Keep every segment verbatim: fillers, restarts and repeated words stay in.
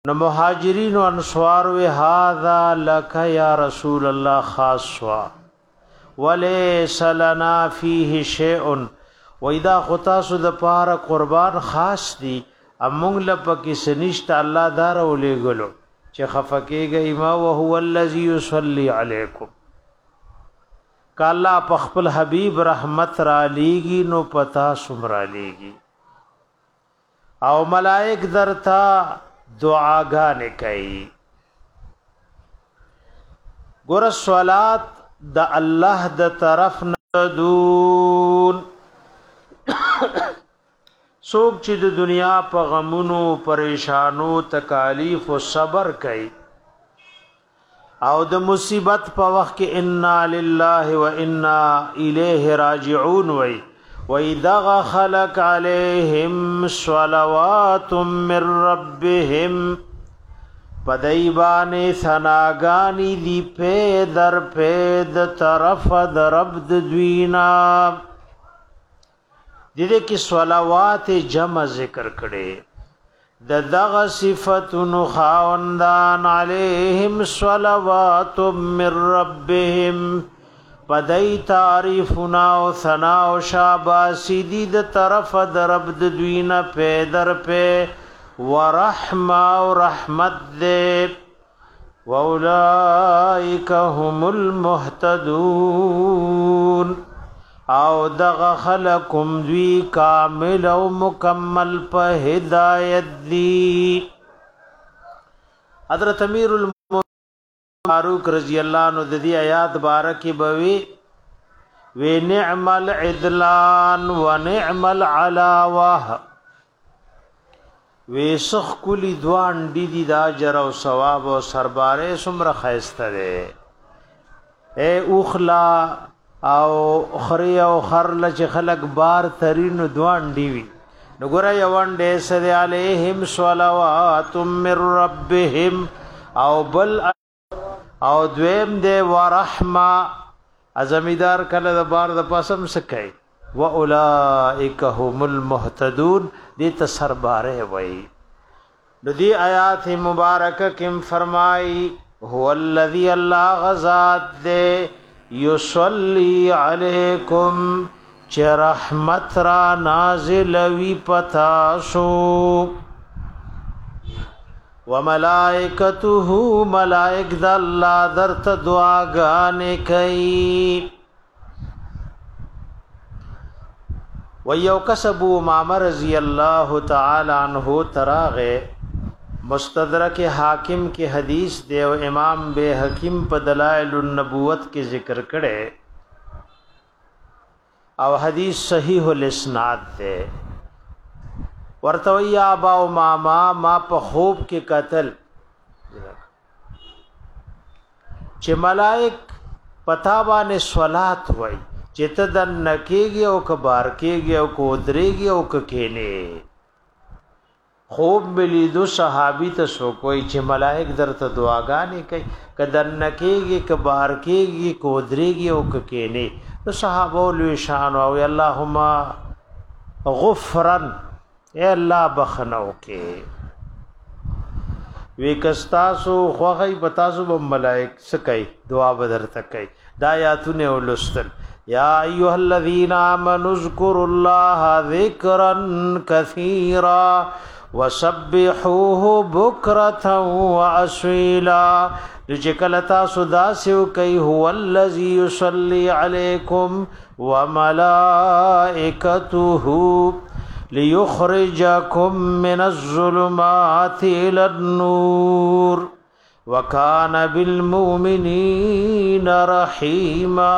نو مهاجرین و انصار و هذا لك یا رسول الله خاص وا وليس لنا فيه شيء و اذا خطاسو د پار قربان خاص دي امونږ لپاره سنشت الله دار ولېګلو چې خفقېږي ما او هو الذي يصلي عليكم کالا په خپل حبيب رحمت را لېږي نو پتا سمرا لېږي او ملائک درتا دعاګانې کوي ګور صلات د الله د طرف نه دون څوک چې د دنیا په غمونو پریشانو تکالیف او صبر کوي او د مصیبت په وخت کې انا لله و انا الیه راجعون وای وَإِذَا خَلَقَ عَلَيْهِمْ صَلَوَاتٌ مِّن رَّبِّهِمْ پدایبانه ثناګانی دی په در په د طرف د رب د دوینا د دې کې صلوات جمع ذکر کړي د دغه صفاتونو خاوندان علیهم صلوات من ربهم پدای تعریفنا او ثنا او شاباسی دی د طرف د رب د دوینا په در په ورحمه او رحمت دې واولائک هم المهتدون او دغه خلقم دوی کامل او مکمل په هدایت دی حضرت امیر فاروق رضی اللہ عنہ د دې آیات بارکی بوي و نعم العدلان و نعم العلاوه و سخ کلی دوان دی دی دا اجر او ثواب او سرباره سمره خیسته ده اے اوخلا او خری او خرل چې خلق بار ترین دوان دی وی نو ګره یوان دې سره علیهم صلوات من ربهم او بل او دویم دے ورحمه ازمیدار کله د بار د پاسم سکای و اولائک هم المهتدون دې تسرباره وای د دې آیات مبارکه کې فرمای هو الذی الله غزاد دے یصلی علیکم چې رحمت را نازل وی پتا شو وملائکته ملائک د الله درته دعاګانې کوي ويو کسبو امام رضی الله تعالی عنہ تراغه مستدرک حاکم کی حدیث دی او امام بے حکیم په دلائل النبوت کې ذکر کړي او حدیث صحیح الاسناد دی ورتوی ابا او ماما ما په خوب کې قتل چې ملائک پتا باندې صلات وای چې ته د نکیږي او کبار کېږي او کو درېږي او ککینه خوب ملي دو صحابي ته سو کوئی چې ملائک درته دعاګانې کوي کدن نکیږي کبار کېږي کو درېږي او ککینه نو صحابه لوی شان او اللهم غفرن اے الله بخنو کې وی کستاسو خوغی بتاسو بم ملائک سکای دعا بدر تکای دا آیاتونه ولستل یا ایها الذین آمنوا اذکروا الله ذکرا کثیرا وسبحوه بکرة واصیلا لجکلتا سداسو کای هو الذی یصلی علیکم وملائکته ليخرجكم من الظلمات إلى النور وكان بالمؤمنين رحيما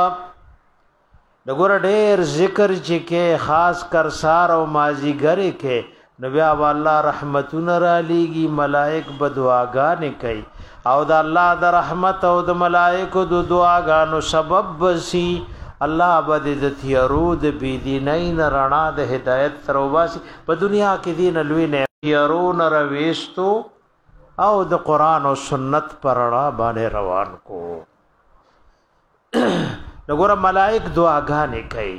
دغور ډېر ذکر چې کې خاص کر سار او مازیګر کې نبی الله رحمتون را لېږي ملائک بدعاګانې کوي او د الله د رحمت او د ملائکو د دعاګانو سبب بسی الله بد د تیارود بی دینین رڼا د هدایت تروباسي په دنیا کې دین لوی نه تیارون رويستو او د قران او سنت پر رڼا باندې روان کو وګوره ملائک دعاګانې کوي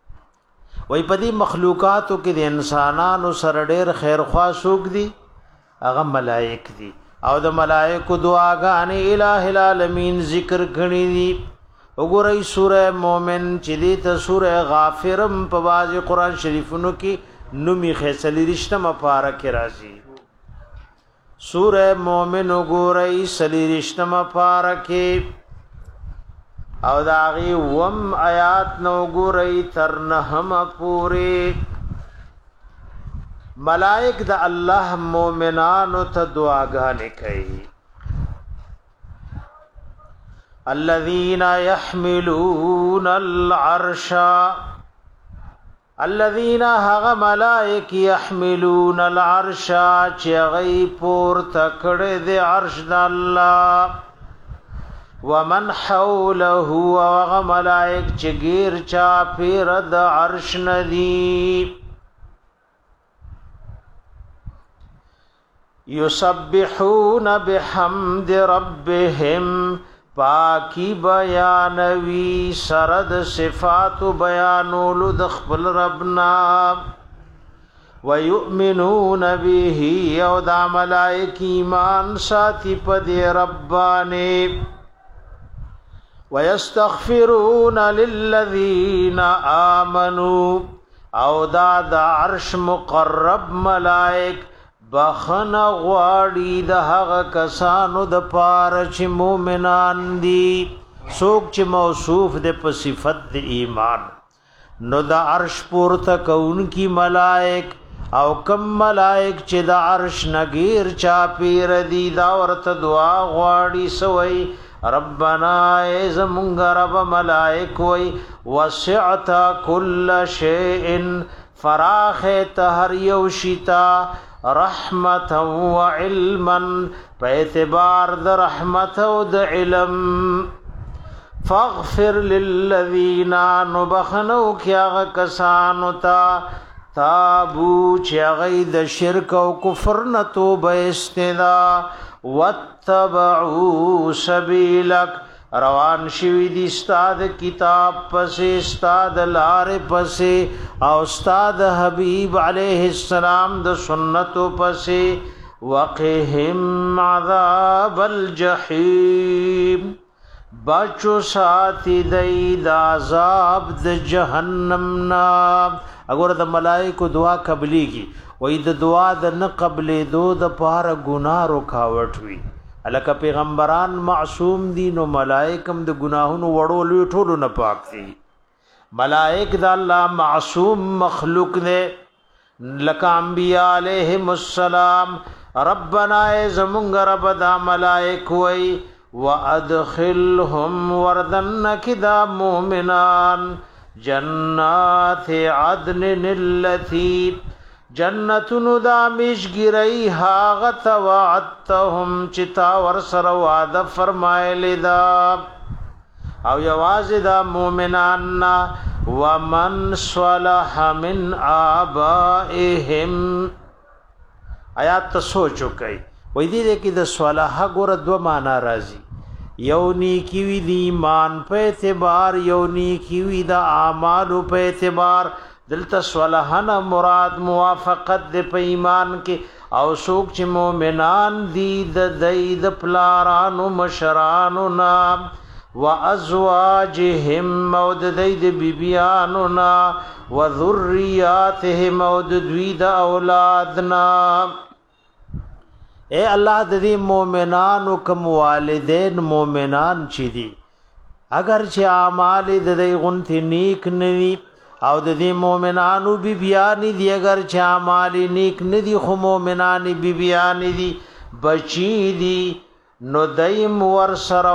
وای په دې مخلوقاتو کې د انسانانو سره ډېر خیر خوا سوق دي هغه ملائک دي او د ملائکو دعاګانې الٰه العالمین ذکر کړي دي وګورئ سوره مومن چې دې ته سوره غافرم په واځ قرآن شریفونو کې نومي خېسلی رښتما پارا کې راځي سوره مومن وګورئ سلی رښتما پارا کې او داغي وم آیات نو ګورئ تر نهم پوره ملائک د الله مومنانو ته دعاګانې کوي الذين يحملون العرش الذين هغ ملائک يحملون العرش چې غي پور تکړه د عرش د الله ومن حوله وغ ملائک چې غیر چا پیر د عرش ندی یسبحون بحمد ربهم پاکی بیانوی سرد صفات بیانولو د خپل ربنا ویؤمنون به او دا ملائک ایمان ساتی پد ربانی ويستغفرون للذين آمنوا او دا دا عرش مقرب ملائک بخن غواړي د هغه کسانو د پاره چې مؤمنان دي څوک چې موصوف دي په صفت د ایمان نو د عرش پورته کونکي ملائک او کم ملائک چې د عرش نګیر چا پیر دي دا ورته دعا غواړي سوئی ربنا ازمونگ رب ملائک وی وسعت کل شیء فراخ تهر یوشتا رحمتا و علما پا اعتبار د رحمت و د علم فاغفر للذین نبخنو کیا کسانو تا تابو چی د شرک و کفر نتوب استدا واتبعوا سبیلک روان شوی دی استاد کتاب پسې استاد لار پسې او استاد حبیب علیہ السلام د سنتو پسې وقهم عذاب الجحیم بچو ساتي د عذاب د جهنم نا اگر د ملائکه دعا قبليږي وې د دعا د نه قبلې دو د پاره ګناه رکاوټ وي الکه پیغمبران معصوم دي نو ملائکم د گناهونو وړو لوي ټولو نه پاک دي ملائک د الله معصوم مخلوق نه لکه انبیاء علیهم السلام ربنا زمونږ رب د ملائک وای وادخلهم وردن کدا مؤمنان جنات عدن التي جنتون دا مشگری حاغت وعدتهم چتا ورسر وعد فرمائلی دا او یواز دا مومنان ومن صلح من آبائهم آیات تا سوچو کئی ویدی دے کی دا صلح گور دو مانا رازی یو نیکیوی دی ایمان پہ اعتبار یو نیکیوی دا اعمالو پہ اعتبار دلته صلحنا مراد موافقت د په ایمان کې او څوک چې مؤمنان دي د دید پلارانو مشرانو نا وازواجهم مود دید بیبیانو نا وذریاتهم مود دوی د اولادنا اے الله د دې مؤمنانو کوم والدین مؤمنان چي دي اگر چې اعمال د دې غنتی نیک نوي او د دې مؤمنانو بی بیان دي اگر چا مال نیک ندي خو مؤمنان بی بیان دي بچی دي نو دیم ور سر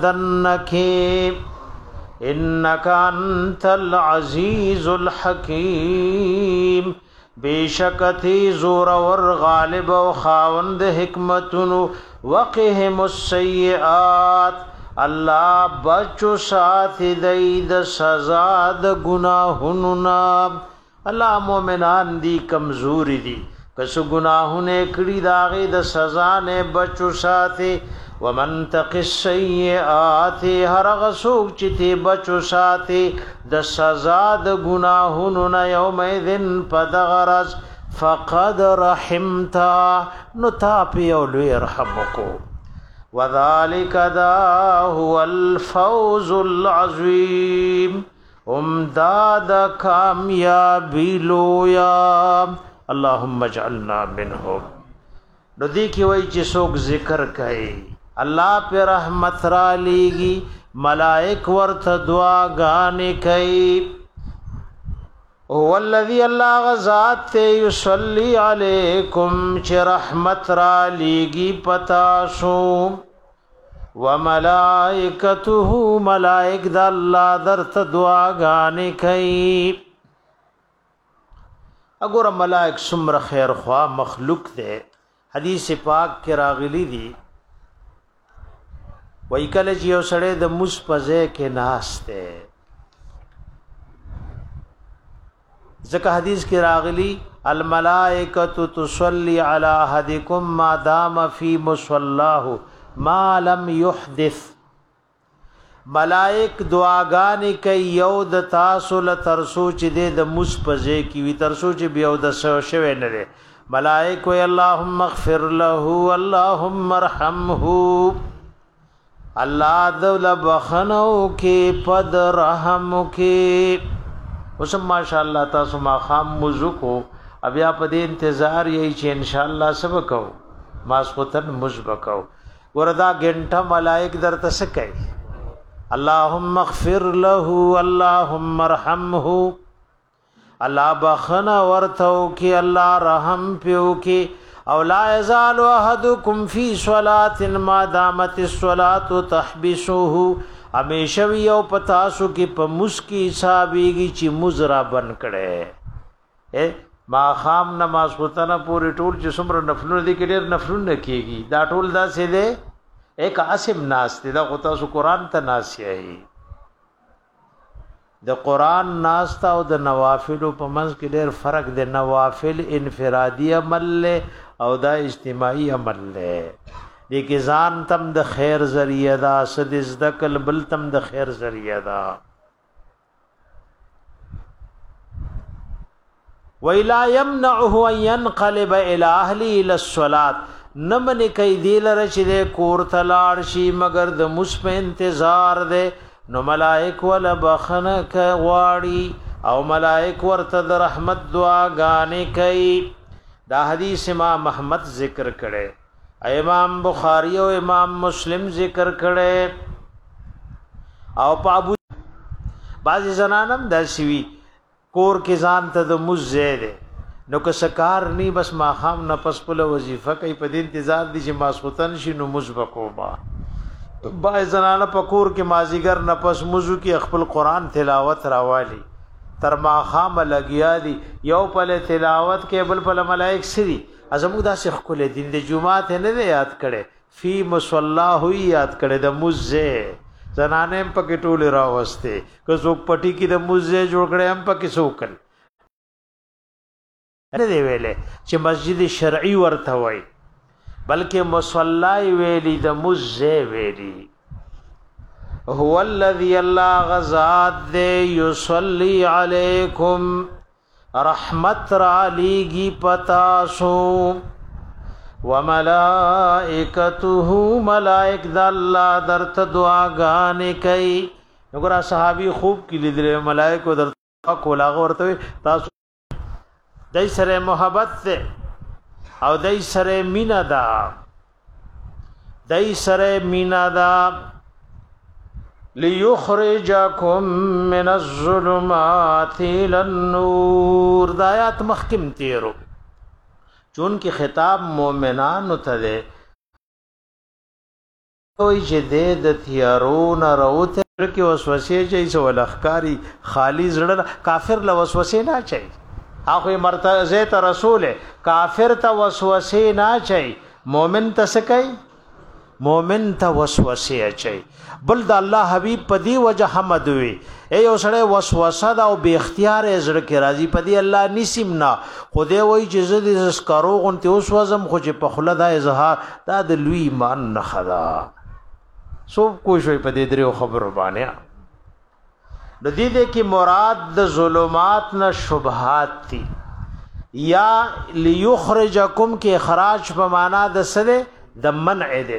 وردنکه انک انت العزیز الحکیم بیشکتی زور ور غالب و خاوند حکمتونو وقهم السیئات الله بچو ساتھ دید سزا د گناہونو نا الله مؤمنان دی کمزوری دی کس گناہونه کړي داغه د سزا نه بچو ساتھ ومن تق السیئات هر غسوک چې ته بچو ساتھ د سزا د گناہونو نا یومئذ پدغرز فقد رحمت نو تا پیو لوی رحمکو وذالک دا هو الفوز العظیم امداد کامیابی لویا اللهم اجعلنا منهم نو دی کی وای چې څوک ذکر کوي الله په رحمت را لیږي ملائک ورته دعا غانې کوي هو الذي الله غزاد ته يصلي عليكم چې رحمت را لیږي پتا شو وملائکته ملائک د الله درته دعا غانې کوي اګور ملائک سمر خیر خوا مخلوق ده حدیث پاک کې راغلی دي وای کله چې یو سړی د مصپزه کې ناشته ځکه حدیث کې راغلی الملائکه تصلي على احدكم ما دام في مصلاه ما لم يحدث ملائک دعاګانې کوي یو د تاسو له ترسو چې د مصپزه کې وي ترسو چې بیا د شوه نه ده ملائک وی اللهم اغفر له اللهم ارحمه الله ذل بخنو کې پد رحم کې وسم ماشاءالله تاسو ما خام مزکو بیا په دې انتظار یې چې ان شاء الله سبق کو ماسختن مزبکو وردا غنټه ملائک درته سکي اللهم اغفر له اللهم ارحمه الله بخنا ورتو کی الله رحم پیو کی او لا یزال احدکم فی صلاه ما دامت الصلاه تحبسه همیشه یو پتا سو کی په مسکی حسابيږي چې مزرا بن کړي ما خام نماز پتنه پوری ټول چې څومره نفلونه دي کې ډېر نفلونه کیږي دا ټول دا سه ده ایک عاصم ناس دي دا غوتا سو قران ته ناس یې د قران ناس تا او د نوافل په منځ کې ډېر فرق دی نوافل انفرادي عمل او دا اجتماعي عمل دی د کې ځان تم د خیر ذریعہ دا سد ذکل بل تم د خیر ذریعہ دا وَإِلَا يَمْنَعُهُ أَن يَنْقَلِبَ إِلَى أَهْلِهِ إِلَى الصَّلَاةِ نمن کای دی لره چې کور تلاړ شي مگر د مصف انتظار دی نو ملائک ول بخنه ک واړي او ملائک ورته د رحمت دعا غانې کوي دا حدیث امام احمد ذکر کړي امام بخاری او امام مسلم ذکر کړي او په ابو بعضی زنانم د شوی کور کې ځان ته د مزید نو که سکار نی بس ما خام نه پس په وظیفه کوي په دې انتظار دي چې ماسوتن شي نو مزبکو با با زنانه په کور کې مازیګر نه پس مزو کې خپل قران تلاوت راوالي تر ما خام لګیا دي یو په تلاوت کې بل په ملائک سری ازمو دا شیخ کول دین د جمعات نه یاد کړي فی مصلاه یاد کړي د مزه زنانه په کې ټول راوسته که څوک پټي کې د مزه جوړ کړي هم په کې څوکل نه دی ویلې چې مسجد شرعي ورته وای بلکې مصلی ویلی د مزه ویلی هو الذی الله غزاد دے یصلی علیکم رحمت را لیگی پتاسو وملائکته ملائک د الله درت دعا غانې کوي وګوره صحابي خوب کې لیدل ملائکه درت کولاغه ورته تاسو دای سره محبت ده او دای سره مینا دا دای سره مینا دا ليخرجكم من الظلمات الى النور دایات مخکم تیرو چون کی خطاب مومنانو ته ده وای چې د تیارون راوته کې وسوسه چي سو لخکاری خالی زړه کافر له وسوسه نه چي هغه مرتضی ته رسول کافر ته وسوسه نه چي مؤمن ته سکي مؤمن ته وسوسه اچي بل د الله حبيب پدی وجه حمد وي اے اوسړه وسوسه دا او به اختیار زړه کې راضي پدی الله نسیم نه خدای وای چې زدي زسکارو غنته اوس وزم خو چې په خله دا اظهار دا د لوی ایمان نه خدا سو کوشش پدی درو خبر باندې د دې دې کې مراد د ظلمات نه شبهات دي یا لیخرجکم کې اخراج په معنا د سره د منع ده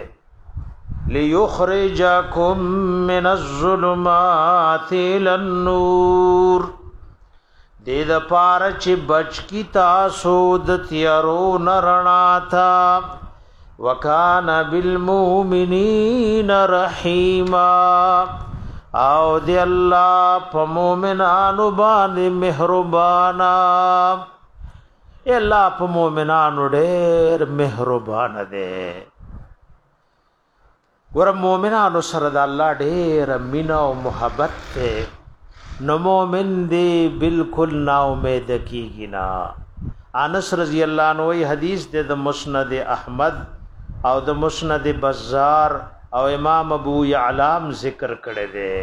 لیخرجکم من الظلمات الى النور دې د پاره چې بچ کی تاسو د تیارو نرنا تا وکانا بالمؤمنین رحیما او دی الله په مؤمنانو باندې مهربانا الله په مؤمنانو ډېر مهربان دی ګور مؤمنانو سره د الله ډېر مینا او محبت ته نو مؤمن دی بالکل نا امید کیږي نا انس رضی الله عنه وی حدیث د مسند احمد او د مسند بزار او امام ابو یعلام ذکر کړی دی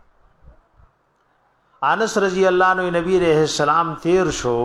انس رضی الله عنه نبی رحم السلام تیر شو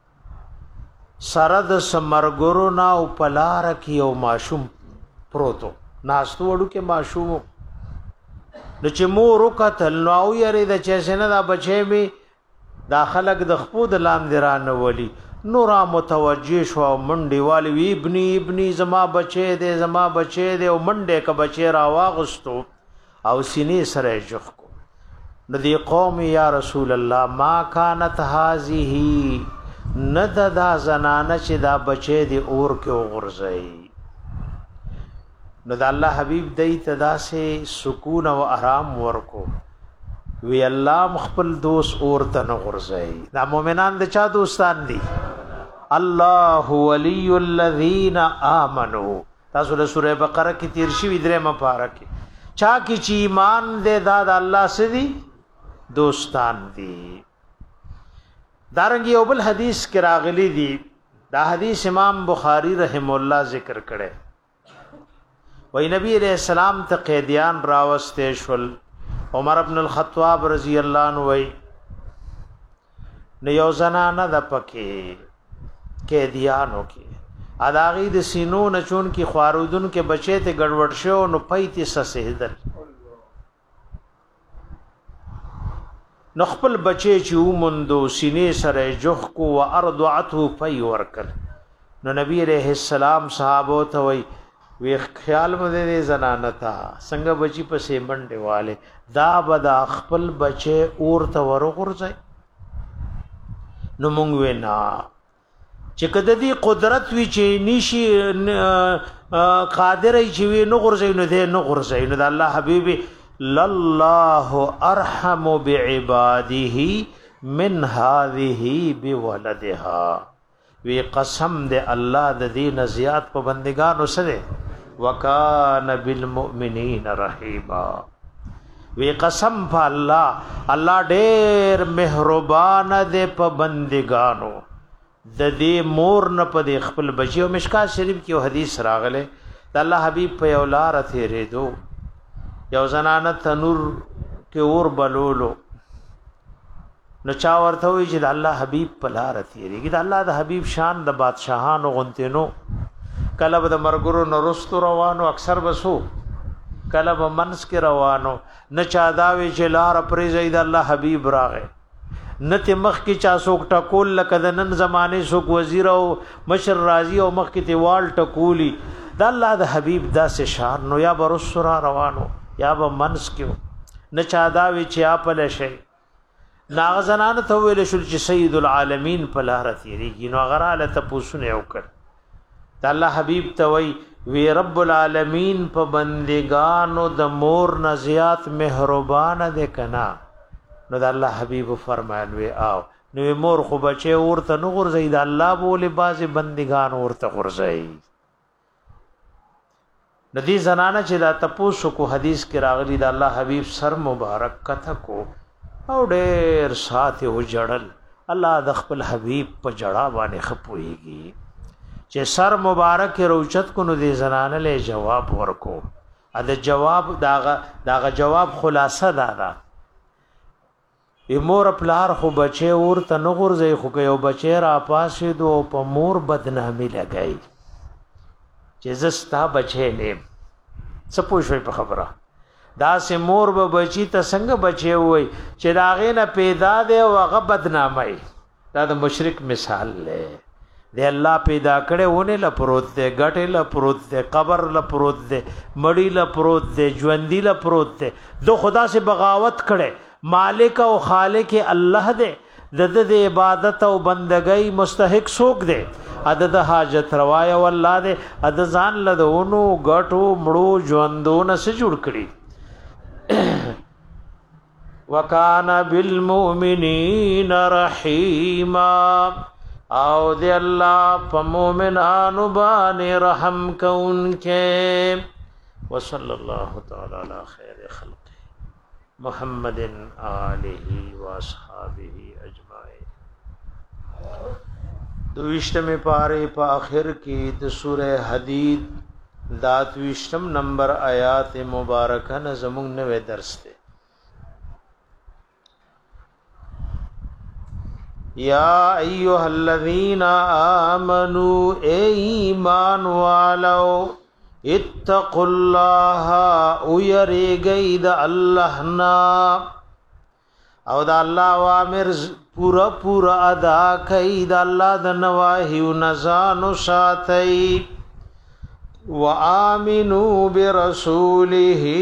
سرد سمرګرو نا او پلار کی او ماشوم پروتو ناستو وړو کې ماشوم نو چې مور وکتل نو او یری د چشنه دا بچی می داخلك د خپود لاندران ولی نور متوجه شو منډي والی وی ابني ابني زما بچی دې زما بچی دې او منډه ک بچی را واغستو او سینې سره جخ کو ندی قوم یا رسول الله ما كانت هذه ند دا زنانه چې دا بچی دې اور کې وغورځي نو د الله حبیب دای تدا سے سکون او آرام ورکو وی الله مخبل دوست اور ته نه غرزي دا مؤمنان د چا دوستان دي الله ولی الذین آمنو تاسو له سوره بقره کې تیر شي درې مبارک چا کی چې ایمان دې دا د الله سدي دوستان دي دارنګ یو بل حدیث کې راغلی دي دا حدیث امام بخاری رحم الله ذکر کړي وی نبی علیہ السلام ته قیدیان راوسته شول عمر ابن الخطاب رضی الله عنه وی نه یو زنانه د پکې قیدیانو کې اداغي د سینو نچون کې خواردون کې بچې ته ګډوډ شو نو پېتی سسهدل نو خپل بچې چې ومندو سینې سره جوخ کو و ارضعته پي ورکل نو نبی علیہ السلام صحابو ته وی وی خیال مده زنانه تا څنګه بچی په سیمنډه والے دا بدا خپل بچي اور ته ورغورځي نو مونږ وینا چې کده دی قدرت وی چې نشي قادر چې وی نو غورځي نو دې نو غورځي نو د الله حبيبي لله ارحم بعباده من هذه بولدها وی قسم دے اللہ د دین زیات په بندگانو سره وکان بالمؤمنین رحیما وی قسم په الله الله ډېر مهربان دے په بندگانو د دې مور نه په خپل بچیو مشکات شریف کې حدیث راغله د الله حبیب په یو لار ته ریدو یو زنانه تنور کې اور بلولو نو چا ورته وی چې الله حبیب په لار تیریږي د الله د حبیب شان د بادشاہانو غنتنو کله به د مرګرو نورستو روانو اکثر بسو کله به منس کې روانو نه چا دا وی چې لار پرې زید الله حبیب راغې نته مخ کې چا څوک ټکول لکه د نن زمانه څوک وزیر او مشر راضی او مخ کې دیوال ټکولی د الله د حبیب داسې شان نو یا برسرا روانو یا به منس کې نه چا دا وی چې اپل شي ناغزنان ته ویل شو چې سید العالمین په لار تیریږي نو غراله ته پوښتنه وکړ د الله حبیب ته وی وی رب العالمین په بندگانو د مور نزیات مهربان ده کنا نو د الله حبیب فرمایل وی آو نو مور خو بچي ورته نو غرزي د الله بوله باز بندگان ورته غرزي ندی زنانه چې دا تپوسو کو حدیث کې راغلی د الله حبیب سر مبارک کته کو او ډېر ساته و جړل الله د خپل حبیب په جړا باندې خپويږي چې سر مبارک روچت کو نو دې زنانه له جواب ورکو ا د جواب داغه داغه جواب خلاصه دادا مور پلار خو بچي ورته نه غورځي خو یو بچي را پاسې دو په مور بدنامي لګای چې زستا بچي نه سپوږی په خبره دا سه مور به بچی ته څنګه بچي وای چې داغه نه پیدا دی او هغه بدنامي دا د مشرک مثال لې دی الله پیدا کړي ونه ل پروت دی غټه ل پروت دی قبر ل پروت دی مړی ل پروت دی ژوندۍ ل پروت دی دو خدا سے بغاوت کړي مالک او خالق الله دی د د عبادت او بندګۍ مستحق څوک دی عدد حاجت روايه والله دی عدد ځان لدونو غټو مړو ژوندو نس جوړ کړي وکانا بالمؤمنین رحیما او دی الله په مؤمنانو باندې رحم کونکي وصلی الله تعالی علی خیر خلق محمد آله و اصحابہ اجمعین دویشتم پارے په اخر کې د سوره حدید داتویشتم نمبر آیات مبارکه نظمون نوې درس ده یا ایها الذین آمنوا اے ایمان والو اتقوا الله او یریږئ د الله نا او د الله اوامر پورا پورا ادا کړئ د الله د نواهی او نزانو ساتئ وآمنوا برسوله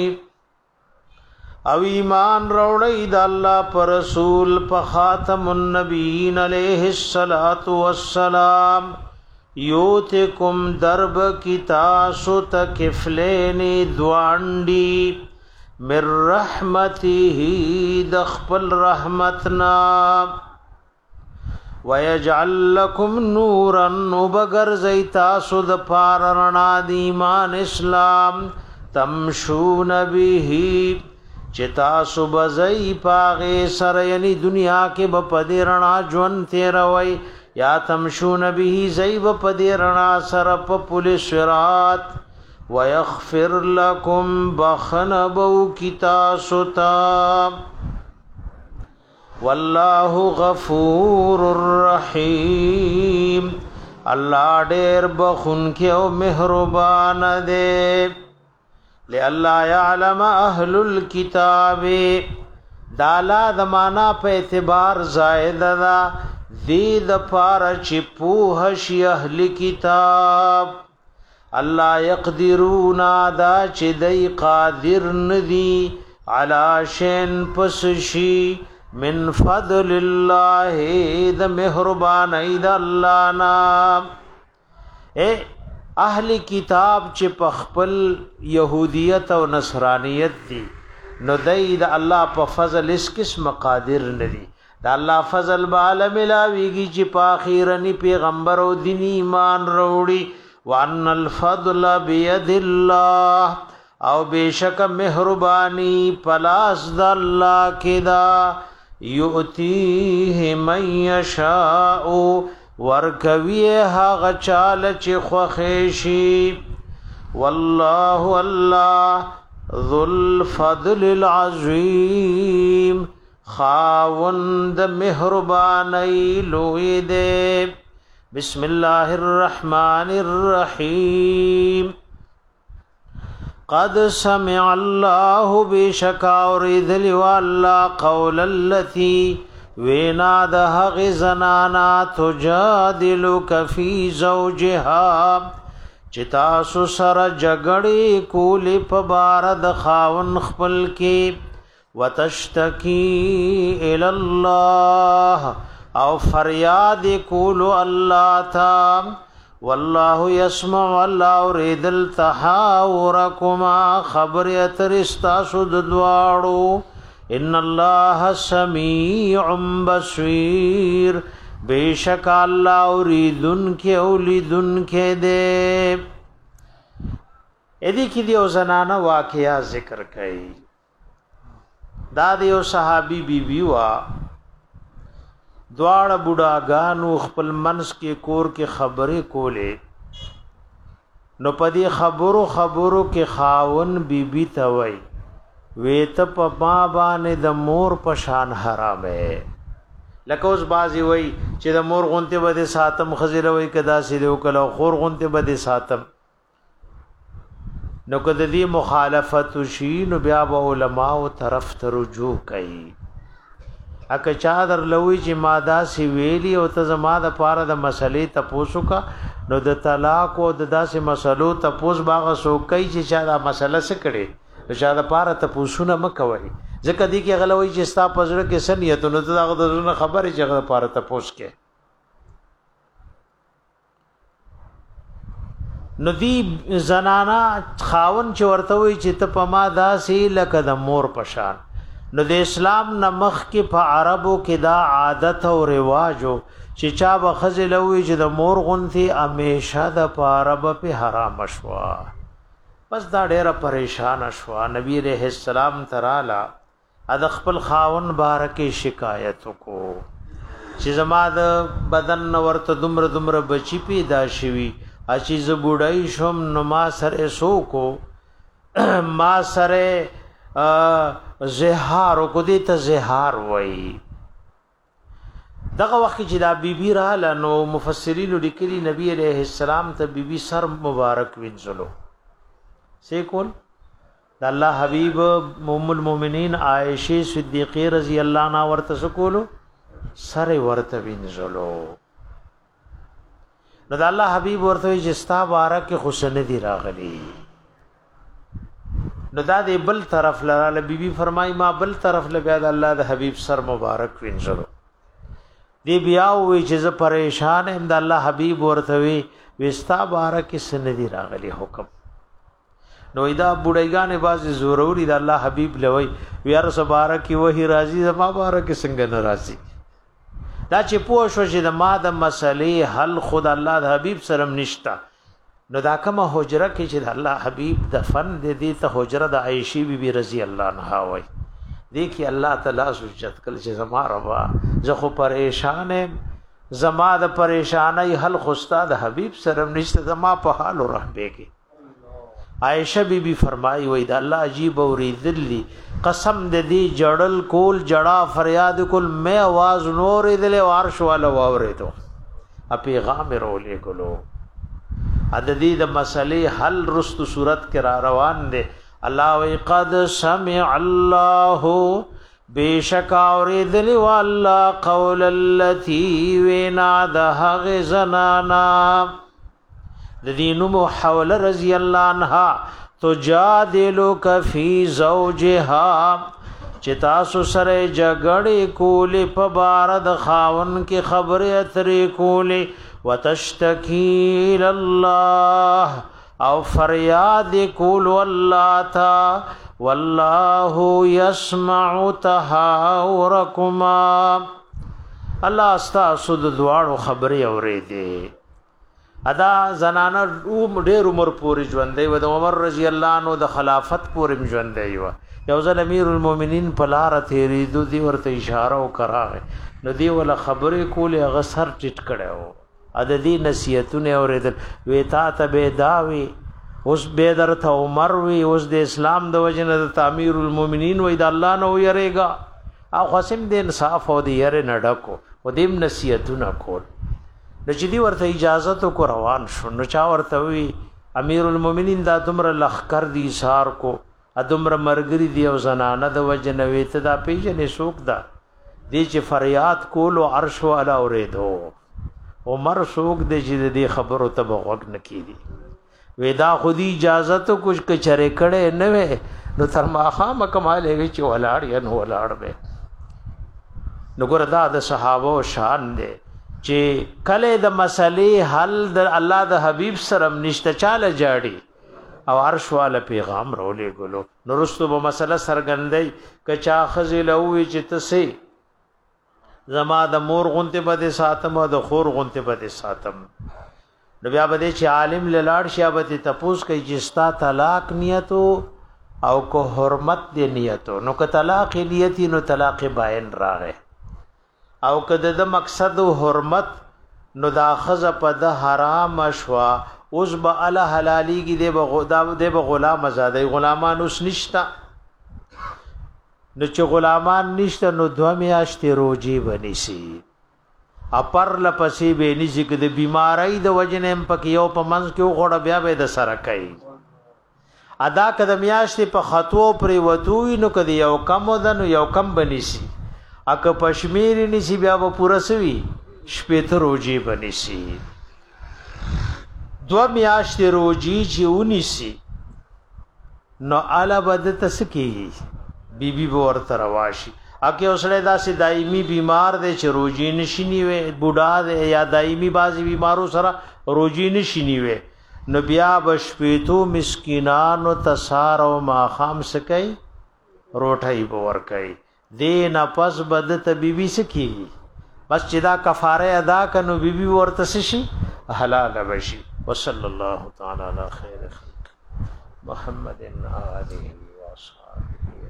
او ایمان روړی د الله پر رسول په خاتم النبیین علیہ الصلات والسلام یوتکم درب کی تاسو تکفلین دوانڈی من رحمته د خپل رحمتنا ويجعل لكم نورا وبغر زي تاسو د پار رڼا د ایمان اسلام تمشون به چتا سبزئی پاغه سر یعنی دنیا کې بپدی رڼا ژوند تیروي یا تمشون به زئی بپدی رڼا سر په پولیس صراط ويغفر لكم بخنبو کتا ستا والله غفور الرحیم الله ډېر بخون کې او مهربان دی لئلا يعلم اهل الكتاب دالا دمانا په اعتبار زائد دا دید پار چې پوه شي اهل کتاب الله يقدرون دا چې دی قادر ندي علی شین پس شي من فضل الله د مهرباني د الله نام اے اهل کتاب چې په خپل يهوديت او نصرانيت دي نو دای د الله په فضل اس قسم قادر ندي د الله فضل به عالم لاویږي چې په اخیرنی پیغمبر او دین ایمان وروړي وان الفضل بيد الله او بشک مهرباني پلاس د الله کدا یؤتیه من یشاء ورکوی هغه چاله چې خوښي والله الله ذو الفضل العظیم خاوند مهربانی لوی دے بسم الله الرحمن الرحیم قد سمع الله بشکا اوریدلی والله قول التي وینا د هغه زنانا تجادلک فی زوجها چې تاسو سره جګړې کولې په بار د خاون خپل کې وتشتکی الی الله او فریاد کولو الله تا والله يسمع الله اوریدل تحاورکما خبر اترستا سود دواړو ان الله سمیع بصیر بیشک الله اوریدن کې اولیدن کې دے ادي کې دی او زنانه واقعیا ذکر کړي دا دی او صحابي بیبي وا دواړه بوډاګانو خپل منس کې کور کې خبرې کولې نو پدې خبرو خبرو کې خاون بیبي ته وای ویت په ما باندې د مور په شان حرام ہے لکه اوس بازي وای چې د مور غونته بده ساتم خزیره وای کدا سیلو کله خور غونته بده ساتم نو کده دی مخالفت شي نو بیا به علماء او طرف ته رجوع کوي اکه چا در لوی چې ماده سی ویلی او ته زما د پاره د مسلې تپوسو کا نو د طلاق او د داسې مسلو تپوس باغ سو کوي چې چا دا مسله څه کړي چا د پاره تپوسونه مکوي ځکه دی کې غلوي چې ستا پزړه کې سنیت نو ته دا د خبرې چې غل پاره تپوس کې نو دی زنانا خاون چې ورته وي چې ته په ما داسې لکه د مور پشان نو د اسلام نمخ کې په عربو کې دا عادت او رواجو چې چا به خزلوي چې د مور غونتی امیشه د عرب په حرام شوا پس دا ډیره پریشان شوا نبی رحم السلام ترالا اد خپل خاون بارکه شکایت کو چې زما د بدن ورته دمر دمر بچی پیدا شوی اچي ز بوډای شوم نو ما سره سو کو ما سره زهار کو دې ته زهار وای دغه وخت چې دا بیبي را لنو مفسرین لیکلي نبی عليه السلام ته بیبي سر مبارک وینځلو سې کول د الله حبيب ام المؤمنین عائشه صدیقه رضی الله عنها ورته سکولو سر ورته وینځلو نو د الله حبيب ورته چې ستا بارک حسن دی راغلی نو دا دی بل طرف لراله بیبي فرمای ما بل طرف ل بیا د الله د حبيب سر مبارک وینځلو دی بیا وی چې ز پریشان هم د الله حبيب ورته وی وستا بارک سن دی راغلی حکم نو دا بډایګان باز زوروري د الله حبيب لوي ویار سبارک وਹੀ راضي زما بارک څنګه ناراضي دا چې پوه شو چې د ما د مسلې حل خود الله د حبيب سره نشتا نو دا کومه حجره کې چې د الله حبيب دفن دې دې ته حجره د عائشہ بی بی رضی الله عنها وای دې کې الله تعالی سوچت کړ چې زما ربا زه خو پریشان یم زما د پریشانای حل خوستا د حبيب سره نشته زما په حال رحمه کې عائشہ بی بی فرمای وای د الله عجیب اوریدلی قسم دې دې جړل کول جړه فریاد کول مې आवाज نور دې له عرش والا واورېدو ا پیغام رولې ګلو عددی د مسلې حل رست صورت کې را روان دي الله وی قد سمع الله بیشک اوریدل والله قول التي وینا د هغه زنانا د دینو محول رضی الله عنها تجادلک فی زوجها چې تاسو سره جګړې کولې په بار د خاون کې خبرې اترې کولې وتشتکی الله او فریاد کول الله تا والله يسمع تحاوركما الله استاسو د دواړو خبرې اورېدې ادا زنانه ډېر عمر پورې ژوندې و د عمر رضی الله عنه د خلافت پورې ژوندې و یو ځل امیر المؤمنین په لار تیرېدو دی ورته اشاره وکړه نو دی ولا خبرې کولې هغه سر ټیټ کړو عددی نصیحتونه اوریدل ویتا ته به داوی اوس به درته عمر وی اوس د اسلام د وجنه د تعمیر المؤمنین وې د الله نو یریګا او قسم د انصاف او د یره نډکو او دیم نصیحتونه کول د چې دی ورته اجازه کو روان شو نو چا ورته وی امیر المؤمنین دا تمره لخر دی سار کو ادمره مرګری دی او زنانه د وجنه ویته دا پیژنې شوک دا دی چې فریاد کول او عرش والا اوریدو عمر شوق دې چې دې خبرو ته بغوګ نکېدی ودا خودي اجازه ته کچھ کچره کړي نه وې نو تر ما خامه کمال وی چې ولاړ یا نو ولاړ به نو ګور دا د صحابه شان دې چې کله د مسلې حل د الله د حبيب سره نشته چاله جاړي او عرش والا پیغام رولې ګلو نو رستو به مسله سرګندې کچا خزلوي چې تسي زما د مور غونته بده ساتم او د خور غونته بده ساتم نو بیا بده چې عالم لاړ شي به تپوس کوي چې ستا طلاق نیتو او کو حرمت دی نیتو نو که طلاق نیتی نو طلاق باین راغې او که د مقصد حرمت نو دا خزه په د حرام شوا اوس به ال حلاليږي دی به غدا دی به غلام آزادای غلامان اوس نشتا نو چې غلامان نشته نو دوه میاشتې روجي بنسي اپر لپسې به نشي کې د بیماری د وجنې پک یو په منځ کې غوړه بیا به د سره کوي ادا کده میاشتې په خطو پر وتوي نو کدی یو کم ودن یو کم بنسي اک پشمیر نسی بیا به پورا سوي شپې ته روجي بنسي دو میاشت روجي چې ونیسي نو الا بد تسکی بی بی ورته رواشي اکه اوسړه داسې دایمي بیمار دی چې روجي نشینی وي بوډا دی یا دایمي بازي بیمارو سره روجي نشینی وي نو بیا بشپېتو مسکینانو تسار او ماخام سکي روټي باور کوي دین پس بد ته بی بی سکی بس چې دا کفاره ادا کنو بی بی ورته شي حلال بشي وصلی الله تعالی علی خیر خلق محمد آله و اصحابہ.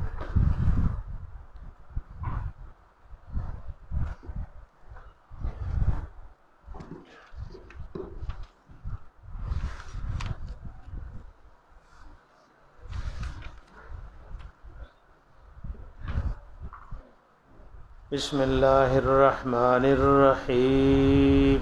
بسم الله الرحمن الرحيم.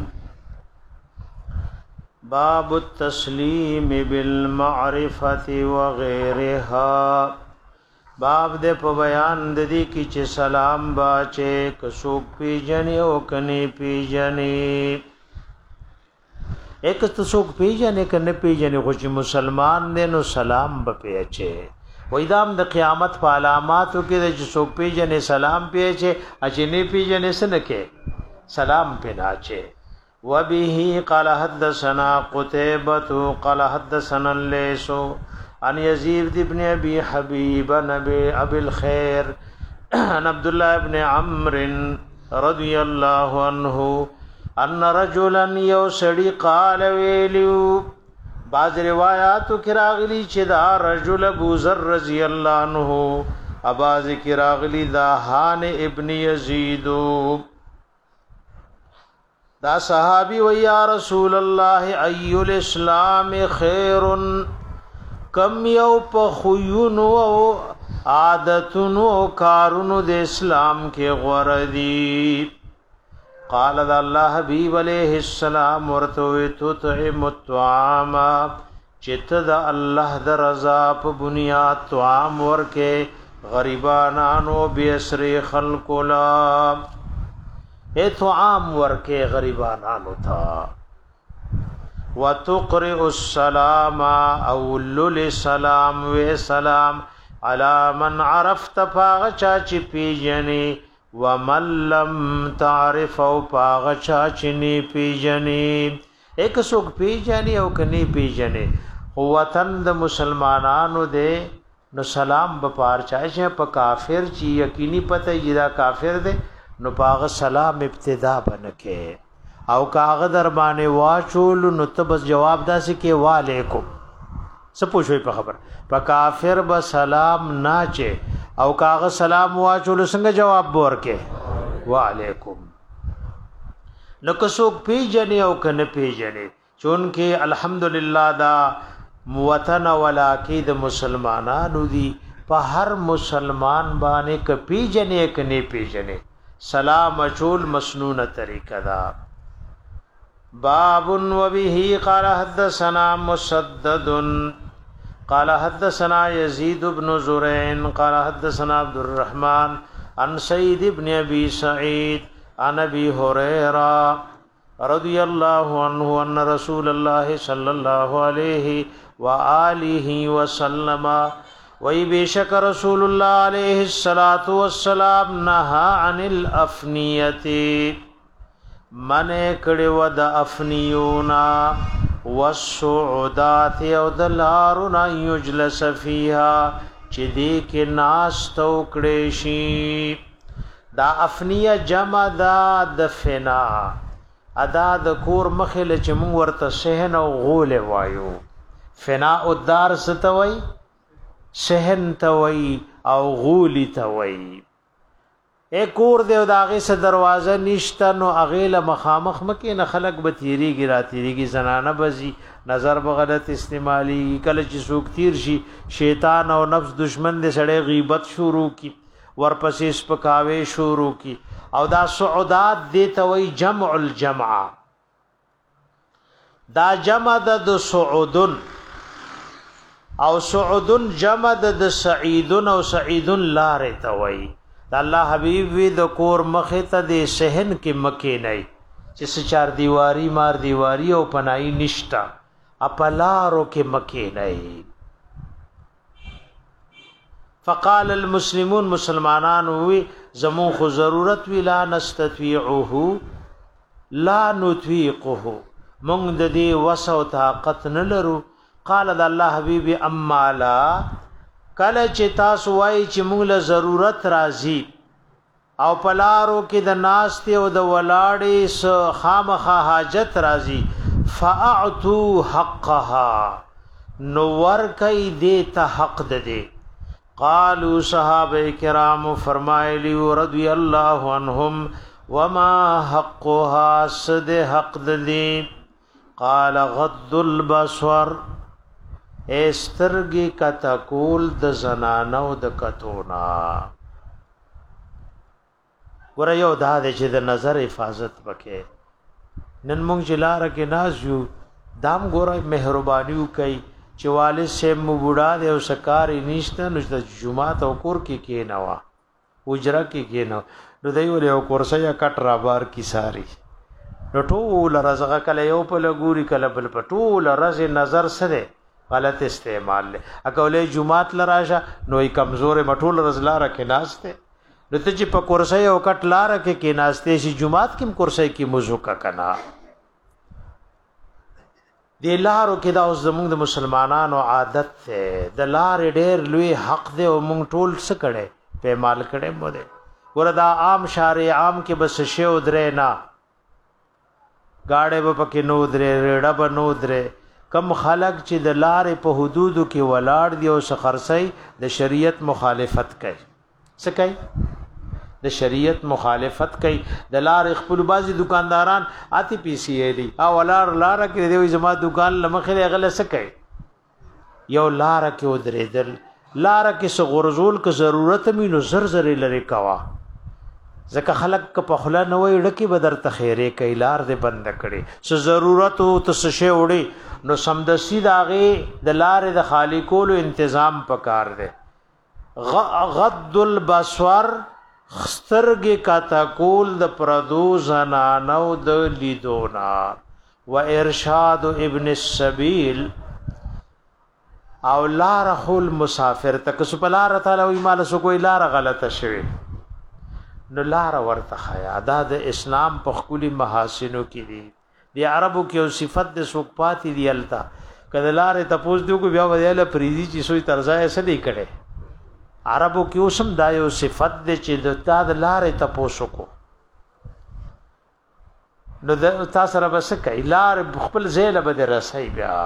باب التسلیم بالمعرفة وغيرها. باب دې په بیان د دې کې چې سلام باچه کڅوک پیجنې او کني پیجنې ایک کڅوک پیجنې کني پیجنې خو چې مسلمان دې نو سلام به پیچه وېدام د قیامت په علاماتو کې د څوک پیجنې سلام پیچه اچنې پیجنې سنکه سلام پناچه. وبه قال حدثنا قتيبة قال حدثنا الليث عن يزيد بن ابي حبيب نبي ابي الخير عن عبد الله بن عمرو رضي الله عنه ان رجلا يسري قال ويلو. بعض روایاتو کې راغلي چې دا رجل ابو ذر رضی الله عنه اباز کې راغلي دا حان ابن یزید دا صحابي و یا رسول الله ای الاسلام خیر کم یو په خيونو او عادتونو کارونو د اسلام کې غوړدي. قال ذا الله حبيب عليه السلام ورته تطعم الطعام چت ذا الله د رضا په بنیاد طعام ورکه غریبانانو بیسر خلق لا اے طعام ورکه غریبانانو تھا. وتقرئ السلام او لل سلام و سلام على من عرفت فاغچا چ پیجنی ومن لم تعرف او پاغچا چنی پیجنی ایک سوک پیجنی او کنی پیجنی وطن د مسلمانانو دے نو سلام بپار چاہے پا کافر چی یقینی پتہ جدا کافر دے نو پاغ سلام ابتدا بنکے او کاغ در بانے واچول نو تبس جواب دا سکے والیکم سپوشوی پا خبر پا کافر با سلام ناچے او کاغ سلام واچول څنګه جواب ورکې وعلیکم. نو کڅوک پیجنې او کنه پیجنې چونکه الحمدلله دا وطن ولاکی د مسلمانانو دی په هر مسلمان باندې ک پیجنې کنه پیجنې سلام اچول مسنونه طریقه دا. باب وبه قال حدثنا مسدد قال حدثنا يزيد بن زرين قال حدثنا عبد الرحمن عن سيد بن ابي سعيد عن ابي هريره رضي الله عنه ان رسول الله صلى الله عليه واله وسلم ويبشك رسول الله عليه الصلاه والسلام نهى عن الافنيه من کړي ود افنيونا والسعودات او دلارنا یجلس فيها چې دې کې ناس توکړې شي. دا افنیه جمع دا د فنا ادا د کور مخله چې مونږ ورته صحن او غول وایو. فنا او دار ستوي صحن توي او غول توي. ایک کور دیو داغه س دروازه نشته نو اغیله مخامخ مکه نه خلق به تیریږي را تیریږي زنانه بزي نظر به غلط استعمالي کله چې سوک تیر شي شیطان او نفس دشمن دې سړی غیبت شروع کی ورپسې سپکاوي شروع کی او دا سعودات دې ته وای جمع الجمع دا جمع د سعودن او سعودن جمع د سعیدن او سعیدن لار ته وای الله حبیب وی د کور مخه ته د صحن کې مکه نه چې چار دیواری مار دیواری او پنای نشتا اپلارو کې مکه نه. فقال المسلمون مسلمانان وی زمون خو ضرورت وی لا نستطيعه لا نطيقه مونږ د دې وس او طاقت نه لرو. قال د الله حبیب اما لا کله چې تاسو وای چې موږ له ضرورت راځي او پلارو کې د ناستې او د ولاړې س خامخا حاجت راځي فاعتوا حقها نو ور کوي دې ته حق ده. قالوا صحابه کرام فرمایلی رضی الله عنهم وما حقها صد حق ده. قال غض البصر استرګي کتا کول د زنانو د کتونا. ګور یو دا چې د نظر حفاظت وکې نن مونږ جلاره کې ناز یو دام ګور مهرباني کوي چې والد سه مو بوډا دی او سکاري نشته نو د جمعه او کور کې کې نوا وجرا کې کې نو نو دی ولې او کورسه یا کټ را بار کی ساری نو ټول رزغه کله یو په لګوري کله بل په ټول رز نظر سره غلط استعمال له اکولې جمعات لراشه نوې کمزور مټول رزلا رکه ناشته نو ته چې په کورسه یو کټ لار کې کې ناشته شي جمعات کې کورسه کې موضوع کا کنا د لارو کې دا اوس زموږ د مسلمانانو عادت ده د لار ډېر لوی حق ده او موږ ټول څه کړي په مال کړي مو ده وردا عام شارع عام کې بس شی او درې نه گاڑے په کې نو درې ریډه به نو درې کم خلق چې د لارې په حدودو کې ولاړ دی او سخرسي د شریعت مخالفت کوي څه کوي د شریعت مخالفت کوي د لارې خپل بازي دکانداران آتی پی سی ای دی او لار لار کې دی زما دکان لمخې غل څه کوي یو لار کې ودرېدل لار کې څه غرزول که ضرورت مینو زر زر لري کوا ځکه خلق که په خلا نه وای ډکی بدر ته خیره کوي لار دې بند کړي څه ضرورت او ته څه شی وړي نو سمدسي داغه د لارې د خالقولو تنظیم پکار دی. غض البصر خسترګه کاتا کول د پردو زنانو د لیدونا و ارشاد ابن السبيل او لار خل مسافر تک سپلار تعالی وی مال سو کوئی لار غلطه شوی نو لار ورته خیا دا د اسلام په خولي محاسنو کې دي دی عربو کې او صفت د سوق پاتې دی التا کله لارې تپوس دیو کو بیا ودیاله پریزي چې سوی طرزای سدي کړي عربو کې اوسم دا یو صفت د چې د تا د لارې تپوسو کو نو د تاسو سره بس کوي لار خپل زیله بده رسي بیا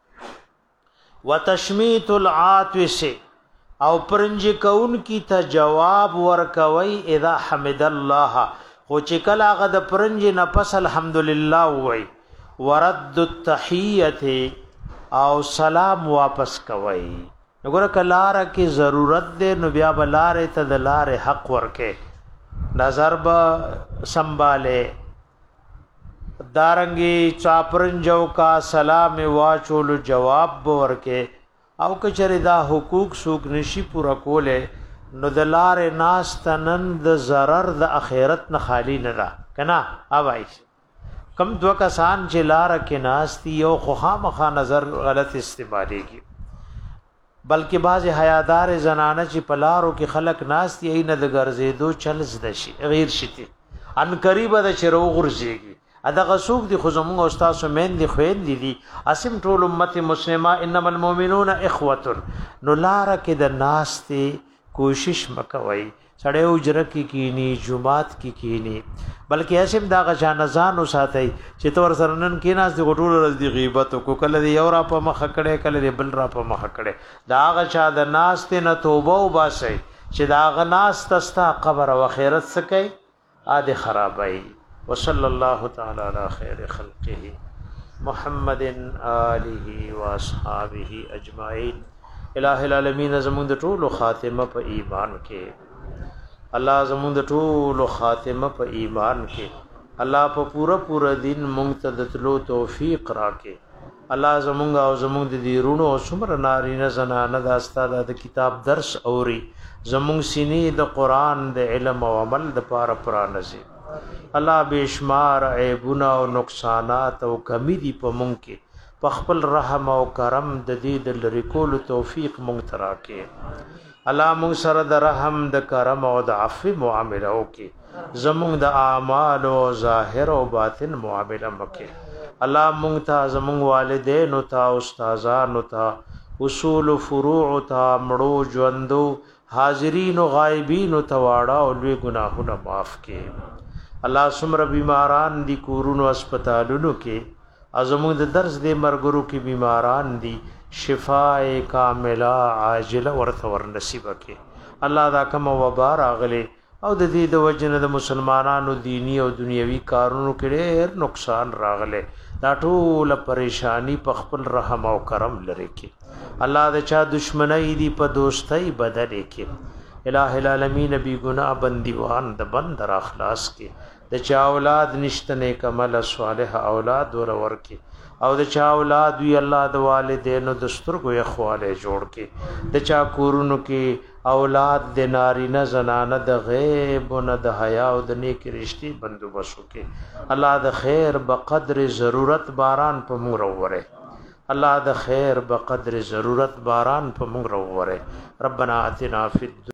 وتشمیت العاطس او پرنج کون کی ته جواب ورکوي اذا حمد الله خو چې کله هغه د پرنج نه پس الحمدلله وای ورد التحیه او سلام واپس کوي وګوره کلاره کې ضرورت ده نو بیا بلاره ته د لارې حق ورکه نظر به سنباله دارنګي چاپرنجو کا سلام واچول جواب ورکه او کچره دا حقوق سوق نشي پورا کوله نو د لارې ناس تنن د zarar د اخرت نه خالی نه را کنا اوای کم دو کسان چې لار کې ناس دی او خامخا نظر غلط استعمالي کی بلکې بعض حیادار زنانه چې پلارو کې خلق ناس دی نه د ګرځېدو چل زده شي غیر شتي ان قریب د چرو غرزيږي ادغه سوق دي خو زموږ استاد سمین دي خوین دي دي اسم ټول امت مسلمه انما المؤمنون اخوه نو لار کې د ناس ته کوشش مکوي سړی اجر کی کینی جمعات کی کینی بلکې اسم دا غشا نزان وساتي چې تور سره نن کې ناس دی غټول رز دی غیبت کو کله دی یو را په مخ کړه کله دی بل را په مخ کړه دا غشا د ناس ته نه توبه وباسي چې دا غناس تستا قبر او خیرت سکي اده خرابای وصلی الله تعالی علی خیر خلقه محمد آله و اصحابہ اجمعین الہ العالمین زمون د ټولو خاتمه په ایمان کې الله زمون د ټولو خاتمه په ایمان کې الله په پورا پورا دین مونږ ته د تلو توفیق راکې الله زمونږ او زمونږ د دې رونو او څومره نارینه زنانه د استاد د کتاب درس اوري زمونږ سینې د قران د علم او عمل د پاره پرانځي الله بشمار عیبونه او نقصانات او کمی دي په مونږ کې په خپل رحم او کرم د دې د لری کول توفیق مونږ تراکه الله مونږ سره د رحم د کرم او د عفو معامله وکي زمونږ د اعمال او ظاهر او باطن معامله وکي الله مونږ ته زمونږ والدین او ته استادان او ته اصول او فروع او ته مړو ژوندو حاضرین او غایبین او ته واړه او لوی ګناهونه معاف کړي الله سمره بیماران دي کورونو هسپتالونو کې ازمون د درس د مرګرو کې بیماران دي شفاء کامله عاجله ورته ور نصیب کړي الله دا کوم وبا راغلي او د دې د وجنه د مسلمانانو دینی او دنیوي کارونو کې ډېر نقصان راغله دا ټول پریشانی په خپل رحم او کرم لري کې الله د چا دشمنی دی په دوستۍ بدل کې الٰه العالمین بی گناہ بندیوان د بند را اخلاص کې د چا اولاد نشته نیک عمل صالح اولاد ور ورکی او د چا اولاد وی الله د والدینو د سترګو اخواله جوړ کې د چا کورونو کې اولاد د نارینه زنانه د غیب او د حیا او د نیک رشتي بندوبس کې الله د خیر بقدر ضرورت باران په مور وره الله د خیر بقدر ضرورت باران په مور وره ربنا اتنا فی